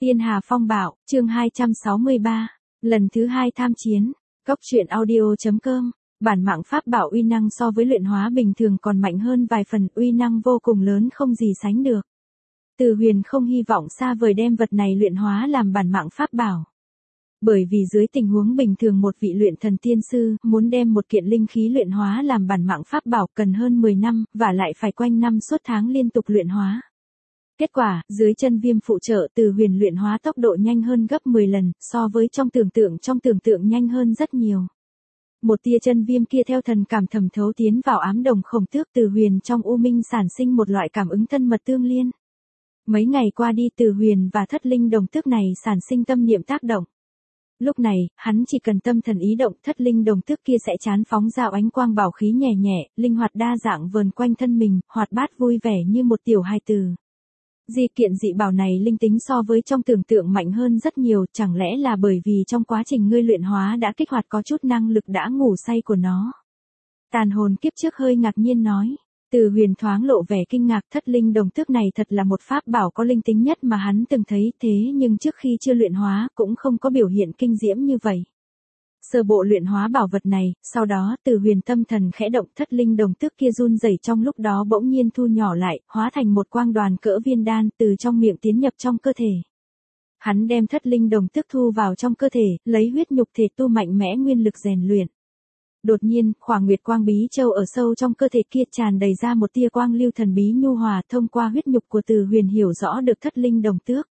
Tiên Hà Phong Bạo, chương 263, lần thứ 2 tham chiến. Cốc truyện audio.com. Bản mạng pháp bảo uy năng so với luyện hóa bình thường còn mạnh hơn vài phần, uy năng vô cùng lớn không gì sánh được. Từ Huyền không hy vọng xa vời đem vật này luyện hóa làm bản mạng pháp bảo. Bởi vì dưới tình huống bình thường một vị luyện thần tiên sư muốn đem một kiện linh khí luyện hóa làm bản mạng pháp bảo cần hơn 10 năm, và lại phải quanh năm suốt tháng liên tục luyện hóa. Kết quả, dưới chân Viêm phụ trợ, Từ Huyền luyện hóa tốc độ nhanh hơn gấp 10 lần, so với trong tưởng tượng nhanh hơn rất nhiều. Một tia chân viêm kia theo thần cảm thẩm thấu tiến vào ám đồng khổng tước, Từ Huyền trong u minh sản sinh một loại cảm ứng thân mật tương liên. Mấy ngày qua đi, Từ Huyền và thất linh đồng tước này sản sinh tâm niệm tác động. Lúc này, hắn chỉ cần tâm thần ý động, thất linh đồng tước kia sẽ chán phóng ra ánh quang bảo khí nhẹ nhẹ, linh hoạt đa dạng vờn quanh thân mình, hoạt bát vui vẻ như một tiểu hài tử. Di kiện dị bảo này linh tính so với trong tưởng tượng mạnh hơn rất nhiều, chẳng lẽ là bởi vì trong quá trình ngươi luyện hóa đã kích hoạt có chút năng lực đã ngủ say của nó. Tàn hồn kiếp trước hơi ngạc nhiên nói. Từ Huyền thoáng lộ vẻ kinh ngạc, thất linh đồng tước này thật là một pháp bảo có linh tính nhất mà hắn từng thấy, thế nhưng trước khi chưa luyện hóa cũng không có biểu hiện kinh diễm như vậy. Sơ bộ luyện hóa bảo vật này, sau đó Từ Huyền tâm thần khẽ động, thất linh đồng tước kia run rẩy trong lúc đó bỗng nhiên thu nhỏ lại, hóa thành một quang đoàn cỡ viên đan từ trong miệng tiến nhập trong cơ thể. Hắn đem thất linh đồng tước thu vào trong cơ thể, lấy huyết nhục thể tu mạnh mẽ nguyên lực rèn luyện. Đột nhiên, khoảng nguyệt quang bí châu ở sâu trong cơ thể kia tràn đầy ra một tia quang lưu thần bí nhu hòa, thông qua huyết nhục của Từ Huyền hiểu rõ được thất linh đồng tước.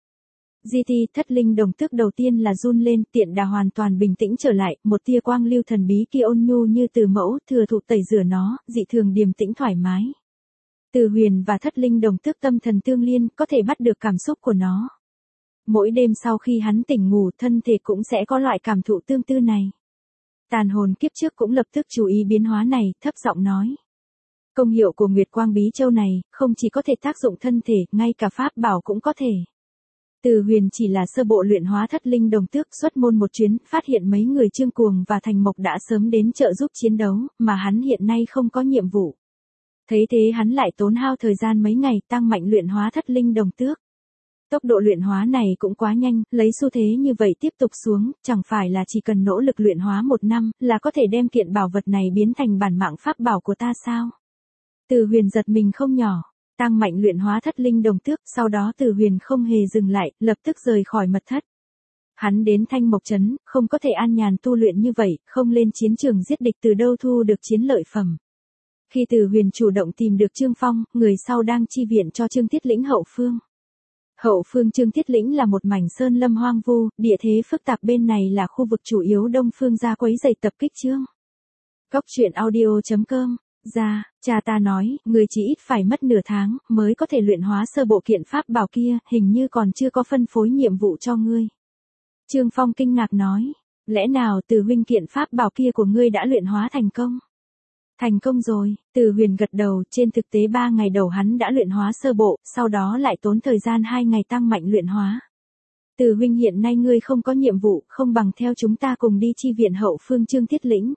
Thất linh đồng tước đầu tiên là run lên, tiện đà hoàn toàn bình tĩnh trở lại, một tia quang lưu thần bí kia ôn nhu như từ mẫu, thừa thụ tẩy rửa nó, dị thường điềm tĩnh thoải mái. Từ Huyền và thất linh đồng tước tâm thần tương liên, có thể bắt được cảm xúc của nó. Mỗi đêm sau khi hắn tỉnh ngủ, thân thể cũng sẽ có loại cảm thụ tương tự này. Tàn hồn kiếp trước cũng lập tức chú ý biến hóa này, thấp giọng nói. Công hiệu của Nguyệt Quang Bí Châu này, không chỉ có thể tác dụng thân thể, ngay cả pháp bảo cũng có thể. Từ Huyền chỉ là sơ bộ luyện hóa thất linh đồng tước, xuất môn một chuyến, phát hiện mấy người Trương Cuồng và Thành Mộc đã sớm đến trợ giúp chiến đấu, mà hắn hiện nay không có nhiệm vụ. Thấy thế hắn lại tốn hao thời gian mấy ngày tăng mạnh luyện hóa thất linh đồng tước. Tốc độ luyện hóa này cũng quá nhanh, lấy xu thế như vậy tiếp tục xuống, chẳng phải là chỉ cần nỗ lực luyện hóa 1 năm, là có thể đem kiện bảo vật này biến thành bản mạng pháp bảo của ta sao? Từ Huyền giật mình không nhỏ, tăng mạnh luyện hóa thất linh đồng tước, sau đó Từ Huyền không hề dừng lại, lập tức rời khỏi mật thất. Hắn đến Thanh Mộc Trấn, không có thể an nhàn tu luyện như vậy, không lên chiến trường giết địch từ đâu thu được chiến lợi phẩm. Khi Từ Huyền chủ động tìm được Trương Phong, người sau đang chi viện cho Trương Tiết Lĩnh hậu phương. Hậu phương Trương Tiết Lĩnh là một mảnh sơn lâm hoang vu, địa thế phức tạp, bên này là khu vực chủ yếu Đông Phương gia quấy rầy tập kích Trương. Cốc truyện audio.com. Cha ta nói, người chỉ ít phải mất nửa tháng, mới có thể luyện hóa sơ bộ kiện pháp bảo kia, hình như còn chưa có phân phối nhiệm vụ cho ngươi. Trương Phong kinh ngạc nói, lẽ nào Từ huynh kiện pháp bảo kia của ngươi đã luyện hóa thành công? Thành công rồi, Từ Huyền gật đầu, trên thực tế 3 ngày đầu hắn đã luyện hóa sơ bộ, sau đó lại tốn thời gian 2 ngày tăng mạnh luyện hóa. Từ huynh hiện nay ngươi không có nhiệm vụ, không bằng theo chúng ta cùng đi chi viện hậu phương Trương Tiết Lĩnh.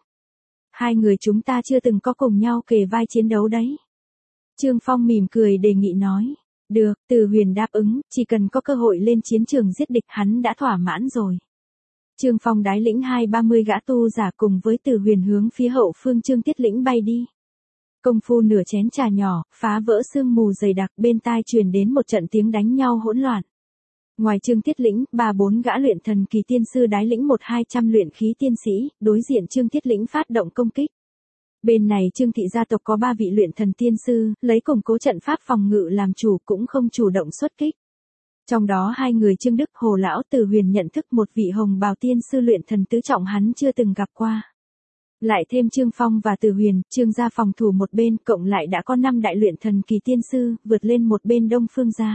2 người chúng ta chưa từng có cùng nhau kề vai chiến đấu đấy. Trương Phong mỉm cười đề nghị nói. Được, Từ Huyền đáp ứng, chỉ cần có cơ hội lên chiến trường giết địch hắn đã thỏa mãn rồi. Trương Phong đái lĩnh 20-30 gã tu giả cùng với Từ Huyền hướng phía hậu phương Trương Tiết Lĩnh bay đi. Công phu nửa chén trà nhỏ, phá vỡ sương mù dày đặc, bên tai truyền đến một trận tiếng đánh nhau hỗn loạn. Ngoài Trương Tiết Lĩnh, 3-4 gã luyện thần kỳ tiên sư đái lĩnh 1-200 luyện khí tiên sĩ, đối diện Trương Tiết Lĩnh phát động công kích. Bên này Trương thị gia tộc có 3 vị luyện thần tiên sư, lấy củng cố trận pháp phòng ngự làm chủ, cũng không chủ động xuất kích. Trong đó 2 người Trương Đức Hồ lão Từ Huyền nhận thức một vị hồng bào tiên sư luyện thần tứ trọng hắn chưa từng gặp qua. Lại thêm Trương Phong và Từ Huyền, Trương gia phòng thủ một bên, cộng lại đã có 5 đại luyện thần kỳ tiên sư, vượt lên một bên Đông Phương gia.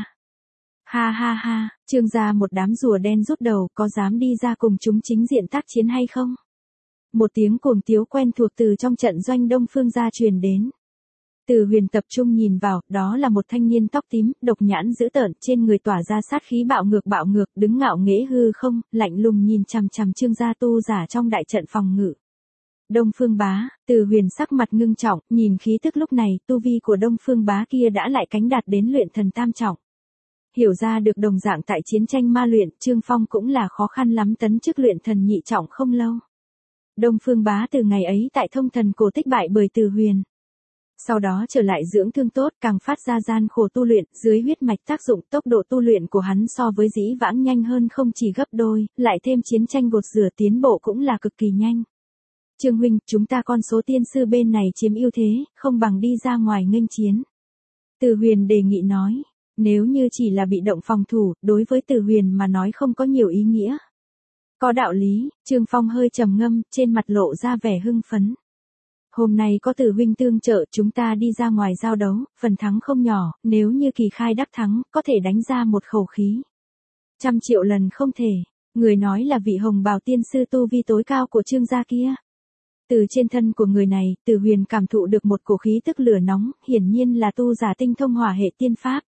Ha ha ha, Trương gia một đám rùa đen rút đầu, có dám đi ra cùng chúng chính diện tác chiến hay không? Một tiếng cuồng tiếu quen thuộc từ trong trận doanh Đông Phương gia truyền đến. Từ Huyền tập trung nhìn vào, đó là một thanh niên tóc tím, độc nhãn dữ tợn, trên người tỏa ra sát khí bạo ngược, đứng ngạo nghễ hư không, lạnh lùng nhìn chằm chằm Trương gia tu giả trong đại trận phòng ngự. Đông Phương Bá, Từ Huyền sắc mặt ngưng trọng, nhìn khí tức lúc này, tu vi của Đông Phương Bá kia đã lại cánh đạt đến luyện thần tam trọng. Hiểu ra được đồng dạng tại chiến tranh ma luyện, Trương Phong cũng là khó khăn lắm tấn chức luyện thần nhị trọng không lâu. Đông Phương Bá từ ngày ấy tại Thông Thần Cổ tích bại bởi Từ Huyền. Sau đó trở lại dưỡng thương tốt, càng phát ra gian khổ tu luyện, dưới huyết mạch tác dụng, tốc độ tu luyện của hắn so với dĩ vãng nhanh hơn không chỉ gấp đôi, lại thêm chiến tranh gột rửa tiến bộ cũng là cực kỳ nhanh. Trương huynh, chúng ta con số tiên sư bên này chiếm ưu thế, không bằng đi ra ngoài nghênh chiến. Từ Huyền đề nghị nói, nếu như chỉ là bị động phòng thủ, đối với Từ Huyền mà nói không có nhiều ý nghĩa. Có đạo lý, Trương Phong hơi trầm ngâm, trên mặt lộ ra vẻ hưng phấn. Hôm nay có Từ huynh tương trợ, chúng ta đi ra ngoài giao đấu, phần thắng không nhỏ, nếu như Kỳ Khai đắc thắng, có thể đánh ra một khẩu khí. 100 triệu lần không thể, người nói là vị hồng bào tiên sư tu vi tối cao của Trương gia kia. Từ trên thân của người này, Từ Huyền cảm thụ được một cổ khí tức lửa nóng, hiển nhiên là tu giả tinh thông hỏa hệ tiên pháp.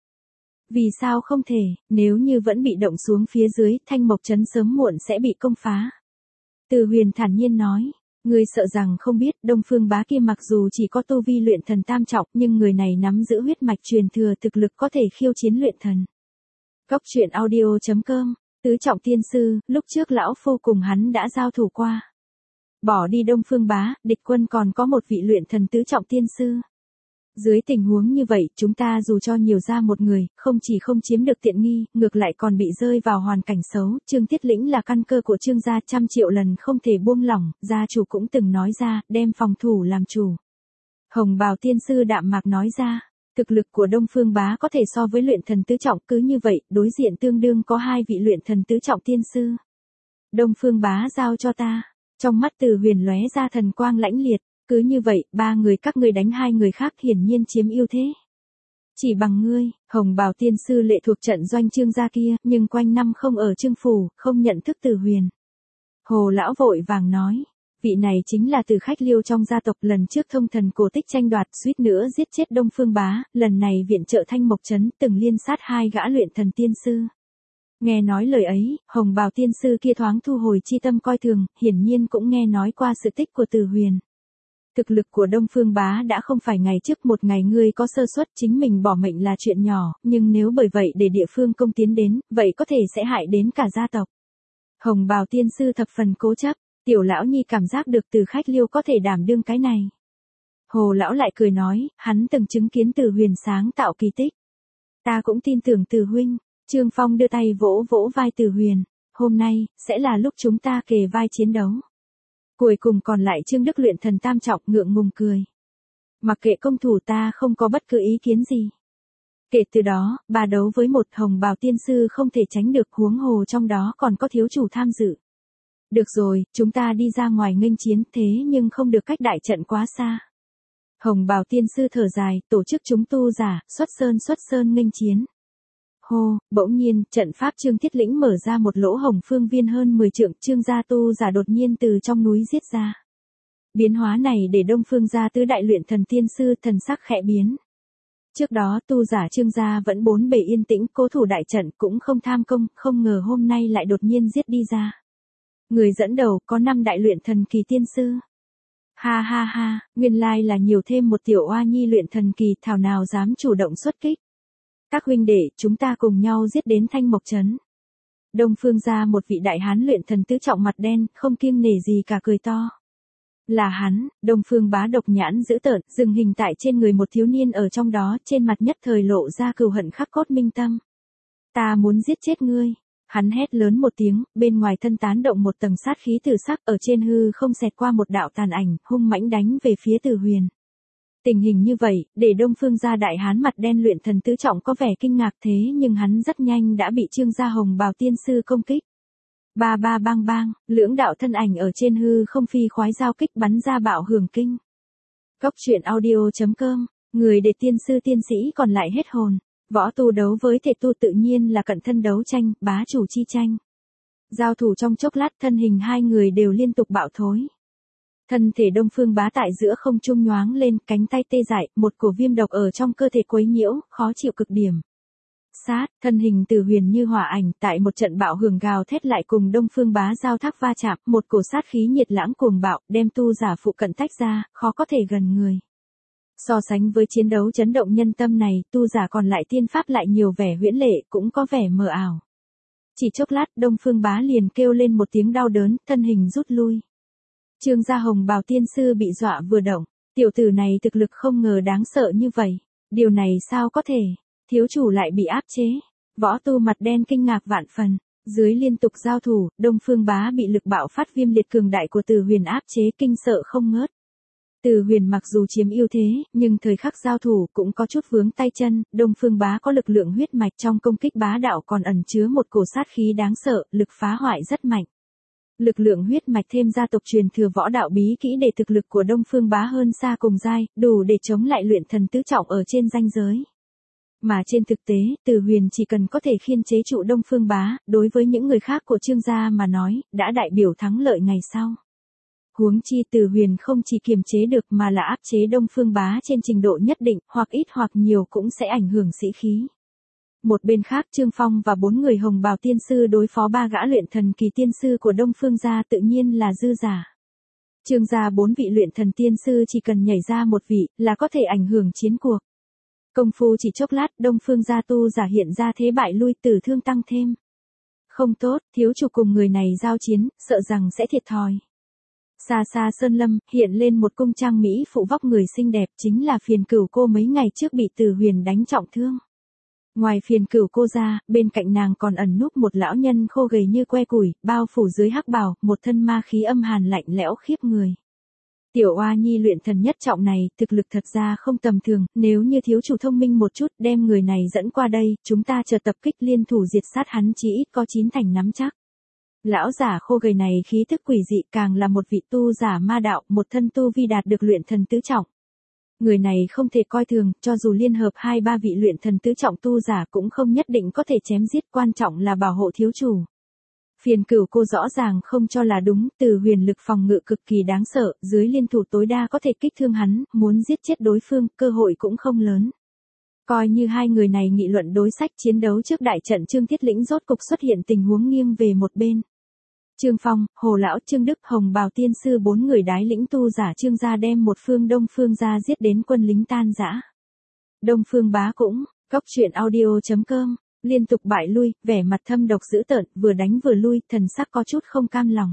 Vì sao không thể, nếu như vẫn bị động xuống phía dưới, Thanh Mộc Trấn sớm muộn sẽ bị công phá. Từ Huyền thản nhiên nói, người sợ rằng không biết, Đông Phương Bá kia mặc dù chỉ có tu vi luyện thần tam trọng, nhưng người này nắm giữ huyết mạch truyền thừa thực lực có thể khiêu chiến luyện thần. Góc truyện audio.com, tứ trọng tiên sư, lúc trước lão phu cùng hắn đã giao thủ qua. Bỏ đi Đông Phương Bá, địch quân còn có một vị luyện thần tứ trọng tiên sư. Dưới tình huống như vậy, chúng ta dù cho nhiều ra một người, không chỉ không chiếm được tiện nghi, ngược lại còn bị rơi vào hoàn cảnh xấu. Trương Tiết Lĩnh là căn cơ của Trương gia, 100 triệu lần không thể buông lỏng, gia chủ cũng từng nói ra, đem phòng thủ làm chủ. Hồng bào tiên sư đạm mạc nói ra, thực lực của Đông Phương Bá có thể so với luyện thần tứ trọng, cứ như vậy, đối diện tương đương có 2 vị luyện thần tứ trọng tiên sư. Đông Phương Bá giao cho ta. Trong mắt Từ Huyền lóe ra thần quang lãnh liệt, cứ như vậy, 3 người các ngươi đánh 2 người khác hiển nhiên chiếm ưu thế. Chỉ bằng ngươi, hồng bào tiên sư lệ thuộc trận doanh Trương gia kia, nhưng quanh năm không ở Trương phủ, không nhận thức Từ Huyền. Hồ lão vội vàng nói, vị này chính là Từ Khách Liêu trong gia tộc, lần trước Thông Thần Cổ tích tranh đoạt, suýt nữa giết chết Đông Phương Bá, lần này viện trợ Thanh Mộc Trấn, từng liên sát 2 gã luyện thần tiên sư. Nghe nói lời ấy, hồng bào tiên sư kia thoáng thu hồi chi tâm coi thường, hiển nhiên cũng nghe nói qua sự tích của Từ Huyền. Thực lực của Đông Phương Bá đã không phải ngày trước một ngày ngươi có sơ suất chính mình bỏ mệnh là chuyện nhỏ, nhưng nếu bởi vậy để địa phương công tiến đến, vậy có thể sẽ hại đến cả gia tộc. Hồng bào tiên sư thập phần cố chấp, tiểu lão nhi cảm giác được Từ Khách Liêu có thể đảm đương cái này. Hồ lão lại cười nói, hắn từng chứng kiến Từ Huyền sáng tạo kỳ tích. Ta cũng tin tưởng Từ huynh. Trương Phong đưa tay vỗ vỗ vai Từ Huyền, hôm nay, sẽ là lúc chúng ta kề vai chiến đấu. Cuối cùng còn lại Trương Đức luyện thần tam trọng ngượng ngùng cười. Mặc kệ công thủ ta không có bất cứ ý kiến gì. Kể từ đó, bà đấu với một hồng bào tiên sư không thể tránh được, huống hồ trong đó còn có thiếu chủ tham dự. Được rồi, chúng ta đi ra ngoài nghênh chiến, thế nhưng không được cách đại trận quá xa. Hồng bào tiên sư thở dài, tổ chức chúng tu giả, xuất sơn nghênh chiến. Hô, bỗng nhiên, trận pháp Trương Thiết Lĩnh mở ra một lỗ hổng phương viên hơn 10 trượng, Trương gia tu giả đột nhiên từ trong núi giết ra. Biến hóa này để Đông Phương gia tứ đại luyện thần tiên sư thần sắc khẽ biến. Trước đó tu giả Trương gia vẫn bốn bề yên tĩnh, cố thủ đại trận cũng không tham công, không ngờ hôm nay lại đột nhiên giết đi ra. Người dẫn đầu có 5 đại luyện thần kỳ tiên sư. Ha ha ha, nguyên lai là nhiều thêm một tiểu oa nhi luyện thần kỳ, thảo nào dám chủ động xuất kích. Các huynh đệ, chúng ta cùng nhau giết đến Thanh Mộc Trấn. Đông Phương gia một vị đại hán luyện thần tứ trọng mặt đen, không kiêng nể gì cả cười to. Là hắn, Đông Phương Bá độc nhãn dữ tợn, dừng hình tại trên người một thiếu niên ở trong đó, trên mặt nhất thời lộ ra cừu hận khắc cốt minh tâm. Ta muốn giết chết ngươi. Hắn hét lớn một tiếng, bên ngoài thân tán động một tầng sát khí tử sắc, ở trên hư không xẹt qua một đạo tàn ảnh, hung mãnh đánh về phía Từ Huyền. Tình hình như vậy, để Đông Phương gia đại hán mặt đen luyện thần tứ trọng có vẻ kinh ngạc, thế nhưng hắn rất nhanh đã bị Trương gia hồng bào tiên sư công kích. Ba ba bang bang, lưỡng đạo thân ảnh ở trên hư không phi khoái giao kích bắn ra bạo hưởng kinh. Góc truyện audio.com, người để tiên sư tiên sĩ còn lại hết hồn. Võ tu đấu với thể tu tự nhiên là cận thân đấu tranh, bá chủ chi tranh. Giao thủ trong chốc lát, thân hình 2 người đều liên tục bạo thối. Thân thể Đông Phương Bá tại giữa không trung nhoáng lên, cánh tay tê dại, một cổ viêm độc ở trong cơ thể quấy nhiễu, khó chịu cực điểm. Sát, thân hình Từ Huyền như hỏa ảnh, tại một trận bạo hưởng gào thét lại cùng Đông Phương Bá giao thác va chạm, một cổ sát khí nhiệt lãng cuồng bạo, đem tu giả phụ cận tách ra, khó có thể gần người. So sánh với chiến đấu chấn động nhân tâm này, tu giả còn lại tiên pháp lại nhiều vẻ huyễn lệ, cũng có vẻ mờ ảo. Chỉ chốc lát, Đông Phương Bá liền kêu lên một tiếng đau đớn, thân hình rút lui. Trương gia Hồng Bào tiên sư bị dọa vừa động, tiểu tử này thực lực không ngờ đáng sợ như vậy, điều này sao có thể, thiếu chủ lại bị áp chế. Võ tu mặt đen kinh ngạc vạn phần, dưới liên tục giao thủ, Đông Phương Bá bị lực bạo phát viêm liệt cường đại của Từ Huyền áp chế kinh sợ không ngớt. Từ Huyền mặc dù chiếm ưu thế, nhưng thời khắc giao thủ cũng có chút vướng tay chân, Đông Phương Bá có lực lượng huyết mạch trong công kích bá đạo còn ẩn chứa một cổ sát khí đáng sợ, lực phá hoại rất mạnh. Lực lượng huyết mạch thêm gia tộc truyền thừa võ đạo bí kỹ để thực lực của Đông Phương Bá hơn xa cùng giai, đủ để chống lại luyện thần tứ trọng ở trên ranh giới. Mà trên thực tế, Từ Huyền chỉ cần có thể khiên chế trụ Đông Phương Bá, đối với những người khác của Trương gia mà nói, đã đại biểu thắng lợi ngày sau. Huống chi Từ Huyền không chỉ kiềm chế được mà là áp chế Đông Phương Bá trên trình độ nhất định, hoặc ít hoặc nhiều cũng sẽ ảnh hưởng sĩ khí. Một bên khác Trương Phong và 4 người Hồng Bào tiên sư đối phó 3 gã luyện thần kỳ tiên sư của Đông Phương gia tự nhiên là dư giả. Trương gia 4 vị luyện thần tiên sư chỉ cần nhảy ra một vị là có thể ảnh hưởng chiến cuộc. Công phu chỉ chốc lát, Đông Phương gia tu giả hiện ra thế bại lui, tử thương tăng thêm. Không tốt, thiếu chủ cùng người này giao chiến, sợ rằng sẽ thiệt thòi. Xa xa sơn lâm, hiện lên một cung trang mỹ phụ vóc người xinh đẹp, chính là Phiền Cửu cô mấy ngày trước bị Từ Huyền đánh trọng thương. Ngoài Phiền Cửu cô ra, bên cạnh nàng còn ẩn núp một lão nhân khô gầy như que củi, bao phủ dưới hắc bào, một thân ma khí âm hàn lạnh lẽo khiếp người. Tiểu oa nhi luyện thần nhất trọng này, thực lực thật ra không tầm thường, nếu như thiếu chủ thông minh một chút đem người này dẫn qua đây, chúng ta chờ tập kích liên thủ diệt sát hắn chí ít có 9 thành nắm chắc. Lão giả khô gầy này khí thức quỷ dị, càng là một vị tu giả ma đạo, một thân tu vi đạt được luyện thần tứ trọng. Người này không thể coi thường, cho dù liên hợp 2-3 vị luyện thần tứ trọng tu giả cũng không nhất định có thể chém giết, quan trọng là bảo hộ thiếu chủ. Phiền Cửu cô rõ ràng không cho là đúng, Từ Huyền lực phòng ngự cực kỳ đáng sợ, dưới liên thủ tối đa có thể kích thương hắn, muốn giết chết đối phương, cơ hội cũng không lớn. Coi như hai người này nghị luận đối sách chiến đấu trước đại trận, Trương Thiết Lĩnh rốt cục xuất hiện tình huống nghiêng về một bên. Trương Phong, Hồ Lão, Trương Đức, Hồng Bào tiên sư 4 người đái lĩnh tu giả Trương gia đem một phương Đông Phương gia giết đến quân lính tan rã. Đông Phương Bá cũng, coctruyện.audio.com, liên tục bại lui, vẻ mặt thâm độc dữ tợn, vừa đánh vừa lui, thần sắc có chút không cam lòng.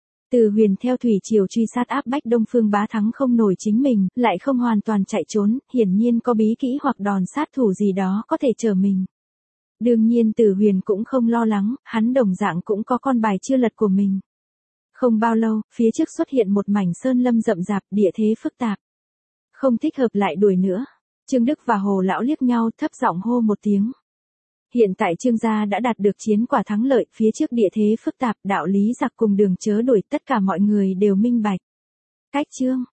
Từ Huyền theo thủy triều truy sát áp bách Đông Phương Bá thắng không nổi chính mình, lại không hoàn toàn chạy trốn, hiển nhiên có bí kỹ hoặc đòn sát thủ gì đó có thể chờ mình. Đương nhiên Từ Huyền cũng không lo lắng, hắn đồng dạng cũng có con bài chưa lật của mình. Không bao lâu, phía trước xuất hiện một mảnh sơn lâm rậm rạp, địa thế phức tạp. Không thích hợp lại đuổi nữa. Trương Đức và Hồ Lão liếc nhau, thấp giọng hô một tiếng. Hiện tại Trương gia đã đạt được chiến quả thắng lợi, phía trước địa thế phức tạp, đạo lý giặc cùng đường chớ đuổi, tất cả mọi người đều minh bạch. Cách chương